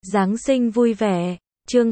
Giáng sinh vui vẻ. Chương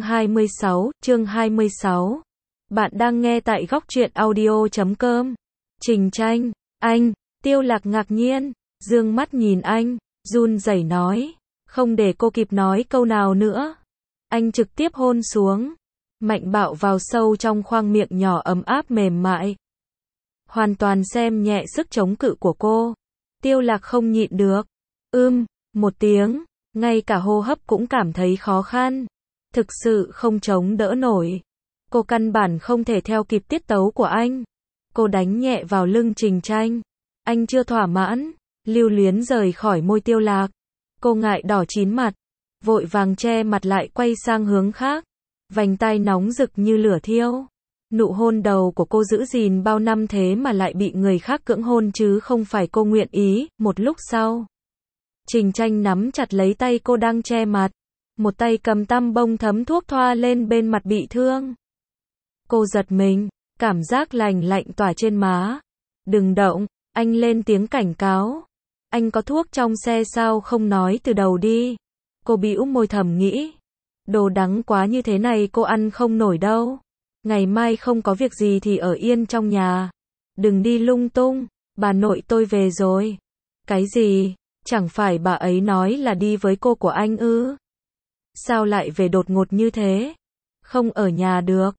26. Bạn đang nghe tại góc truyện audio.com. Trình Tranh, anh, Tiêu Lạc ngạc nhiên, dương mắt nhìn anh, run rẩy nói, không để cô kịp nói câu nào nữa. Anh trực tiếp hôn xuống, mạnh bạo vào sâu trong khoang miệng nhỏ ấm áp mềm mại. Hoàn toàn xem nhẹ sức chống cự của cô. Tiêu Lạc không nhịn được. Một tiếng, ngay cả hô hấp cũng cảm thấy khó khăn. Thực sự không chống đỡ nổi. Cô căn bản không thể theo kịp tiết tấu của anh. Cô đánh nhẹ vào lưng Trình Tranh. Anh chưa thỏa mãn, lưu luyến rời khỏi môi Tiêu Lạc. Cô ngại đỏ chín mặt, vội vàng che mặt lại quay sang hướng khác. Vành tai nóng rực như lửa thiêu. Nụ hôn đầu của cô giữ gìn bao năm thế mà lại bị người khác cưỡng hôn chứ không phải cô nguyện ý. Một lúc sau, Trình Tranh nắm chặt lấy tay cô đang che mặt. Một tay cầm tăm bông thấm thuốc thoa lên bên mặt bị thương. Cô giật mình, cảm giác lạnh lạnh tỏa trên má. Đừng động, anh lên tiếng cảnh cáo. Anh có thuốc trong xe sao không nói từ đầu đi. Cô bĩu môi thầm nghĩ. Đồ đắng quá như thế này cô ăn không nổi đâu. Ngày mai không có việc gì thì ở yên trong nhà. Đừng đi lung tung, bà nội tôi về rồi. Cái gì? Chẳng phải bà ấy nói là đi với cô của anh ư? Sao lại về đột ngột như thế? Không ở nhà được,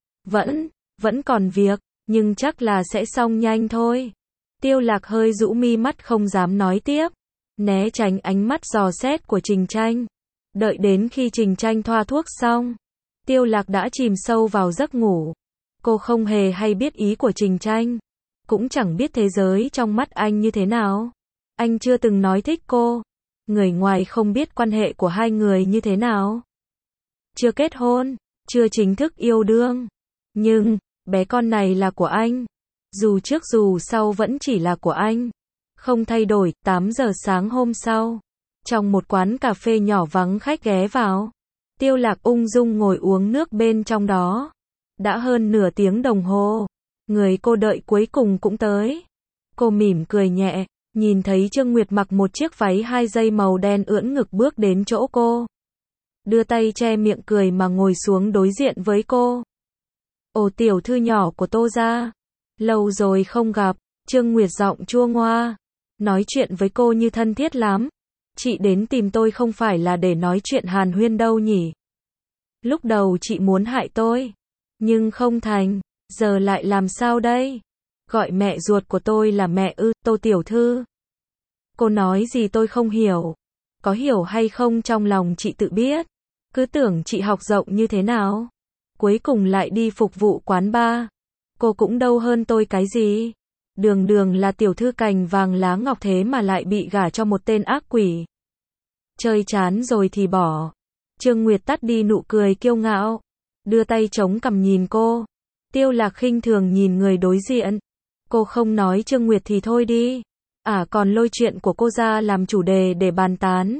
vẫn còn việc, nhưng chắc là sẽ xong nhanh thôi. Tiêu Lạc hơi rũ mi mắt không dám nói tiếp, né tránh ánh mắt dò xét của Trình Tranh. Đợi đến khi Trình Tranh thoa thuốc xong, Tiêu Lạc đã chìm sâu vào giấc ngủ. Cô không hề hay biết ý của Trình Tranh, cũng chẳng biết thế giới trong mắt anh như thế nào. Anh chưa từng nói thích cô. Người ngoài không biết quan hệ của hai người như thế nào. Chưa kết hôn, chưa chính thức yêu đương. Nhưng, bé con này là của anh. Dù trước dù sau vẫn chỉ là của anh. Không thay đổi. 8 giờ sáng hôm sau, trong một quán cà phê nhỏ vắng khách ghé vào. Tiêu Lạc ung dung ngồi uống nước bên trong đó. Đã hơn nửa tiếng đồng hồ, người cô đợi cuối cùng cũng tới. Cô mỉm cười nhẹ, nhìn thấy Trương Nguyệt mặc một chiếc váy 2 dây màu đen ưỡn ngực bước đến chỗ cô. Đưa tay che miệng cười mà ngồi xuống đối diện với cô. Ồ, tiểu thư nhỏ của Tô gia, lâu rồi không gặp. Trương Nguyệt giọng chua ngoa, nói chuyện với cô như thân thiết lắm. Chị đến tìm tôi không phải là để nói chuyện hàn huyên đâu nhỉ? Lúc đầu chị muốn hại tôi, nhưng không thành, giờ lại làm sao đây? Gọi mẹ ruột của tôi là mẹ ư? Tô tiểu thư. Cô nói gì tôi không hiểu. Có hiểu hay không trong lòng chị tự biết. Cứ tưởng chị học rộng như thế nào, cuối cùng lại đi phục vụ quán bar. Cô cũng đâu hơn tôi cái gì. Đường đường là tiểu thư cành vàng lá ngọc thế mà lại bị gả cho một tên ác quỷ. Chơi chán rồi thì bỏ. Trương Nguyệt tắt đi nụ cười kiêu ngạo, đưa tay chống cằm nhìn cô. Tiêu Lạc khinh thường nhìn người đối diện. Cô không nói Trương Nguyệt thì thôi đi. Còn lôi chuyện của cô ra làm chủ đề để bàn tán.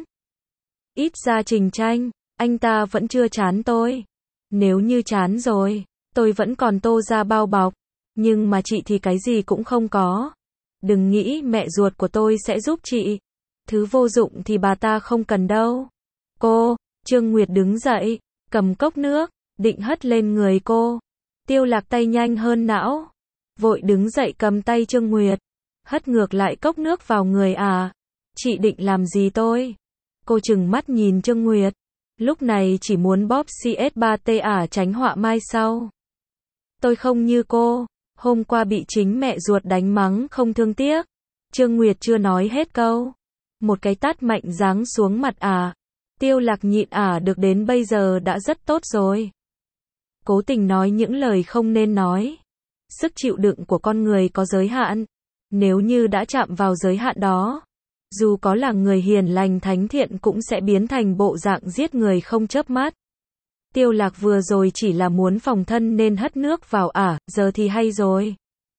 Ít ra Trình Tranh, anh ta vẫn chưa chán tôi. Nếu như chán rồi, tôi vẫn còn Tô gia bao bọc. Nhưng mà chị thì cái gì cũng không có. Đừng nghĩ mẹ ruột của tôi sẽ giúp chị. Thứ vô dụng thì bà ta không cần đâu. Cô, Trương Nguyệt đứng dậy, cầm cốc nước, định hất lên người cô. Tiêu Lạc tay nhanh hơn não, vội đứng dậy cầm tay Trương Nguyệt, hất ngược lại cốc nước vào người. Chị định làm gì tôi? Cô trừng mắt nhìn Trương Nguyệt, lúc này chỉ muốn bóp CS3T tránh họa mai sau. Tôi không như cô, hôm qua bị chính mẹ ruột đánh mắng không thương tiếc. Trương Nguyệt chưa nói hết câu, một cái tát mạnh giáng xuống mặt. Tiêu Lạc nhịn được đến bây giờ đã rất tốt rồi. Cố tình nói những lời không nên nói. Sức chịu đựng của con người có giới hạn. Nếu như đã chạm vào giới hạn đó, dù có là người hiền lành thánh thiện cũng sẽ biến thành bộ dạng giết người không chớp mắt. Tiêu Lạc vừa rồi chỉ là muốn phòng thân nên hất nước vào. Giờ thì hay rồi.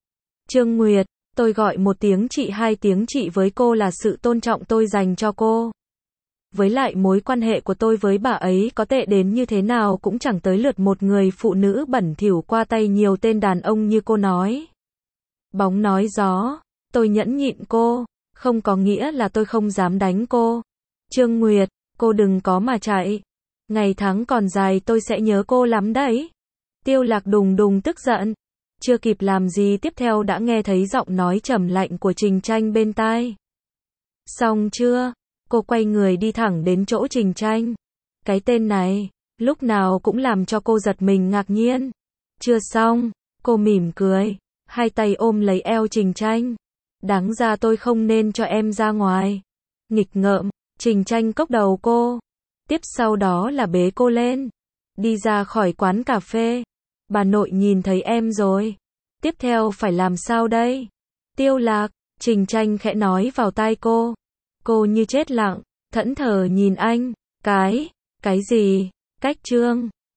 Trương Nguyệt, tôi gọi một tiếng chị, 2 tiếng chị với cô là sự tôn trọng tôi dành cho cô. Với lại mối quan hệ của tôi với bà ấy có tệ đến như thế nào cũng chẳng tới lượt một người phụ nữ bẩn thỉu qua tay nhiều tên đàn ông như cô nói. Bóng nói gió, tôi nhẫn nhịn cô, không có nghĩa là tôi không dám đánh cô. Trương Nguyệt, cô đừng có mà chạy. Ngày tháng còn dài tôi sẽ nhớ cô lắm đấy. Tiêu Lạc đùng đùng tức giận. Chưa kịp làm gì tiếp theo đã nghe thấy giọng nói trầm lạnh của Trình Tranh bên tai. Xong chưa? Cô quay người đi thẳng đến chỗ Trình Tranh. Cái tên này, lúc nào cũng làm cho cô giật mình ngạc nhiên. Chưa xong, cô mỉm cười, hai tay ôm lấy eo Trình Tranh. Đáng ra tôi không nên cho em ra ngoài. Nghịch ngợm, Trình Tranh cốc đầu cô. Tiếp sau đó là bế cô lên. Đi ra khỏi quán cà phê. Bà nội nhìn thấy em rồi. Tiếp theo phải làm sao đây? Tiêu Lạc, Trình Tranh khẽ nói vào tai cô. Cô như chết lặng, thẫn thờ nhìn anh. Cái gì? Cách trương.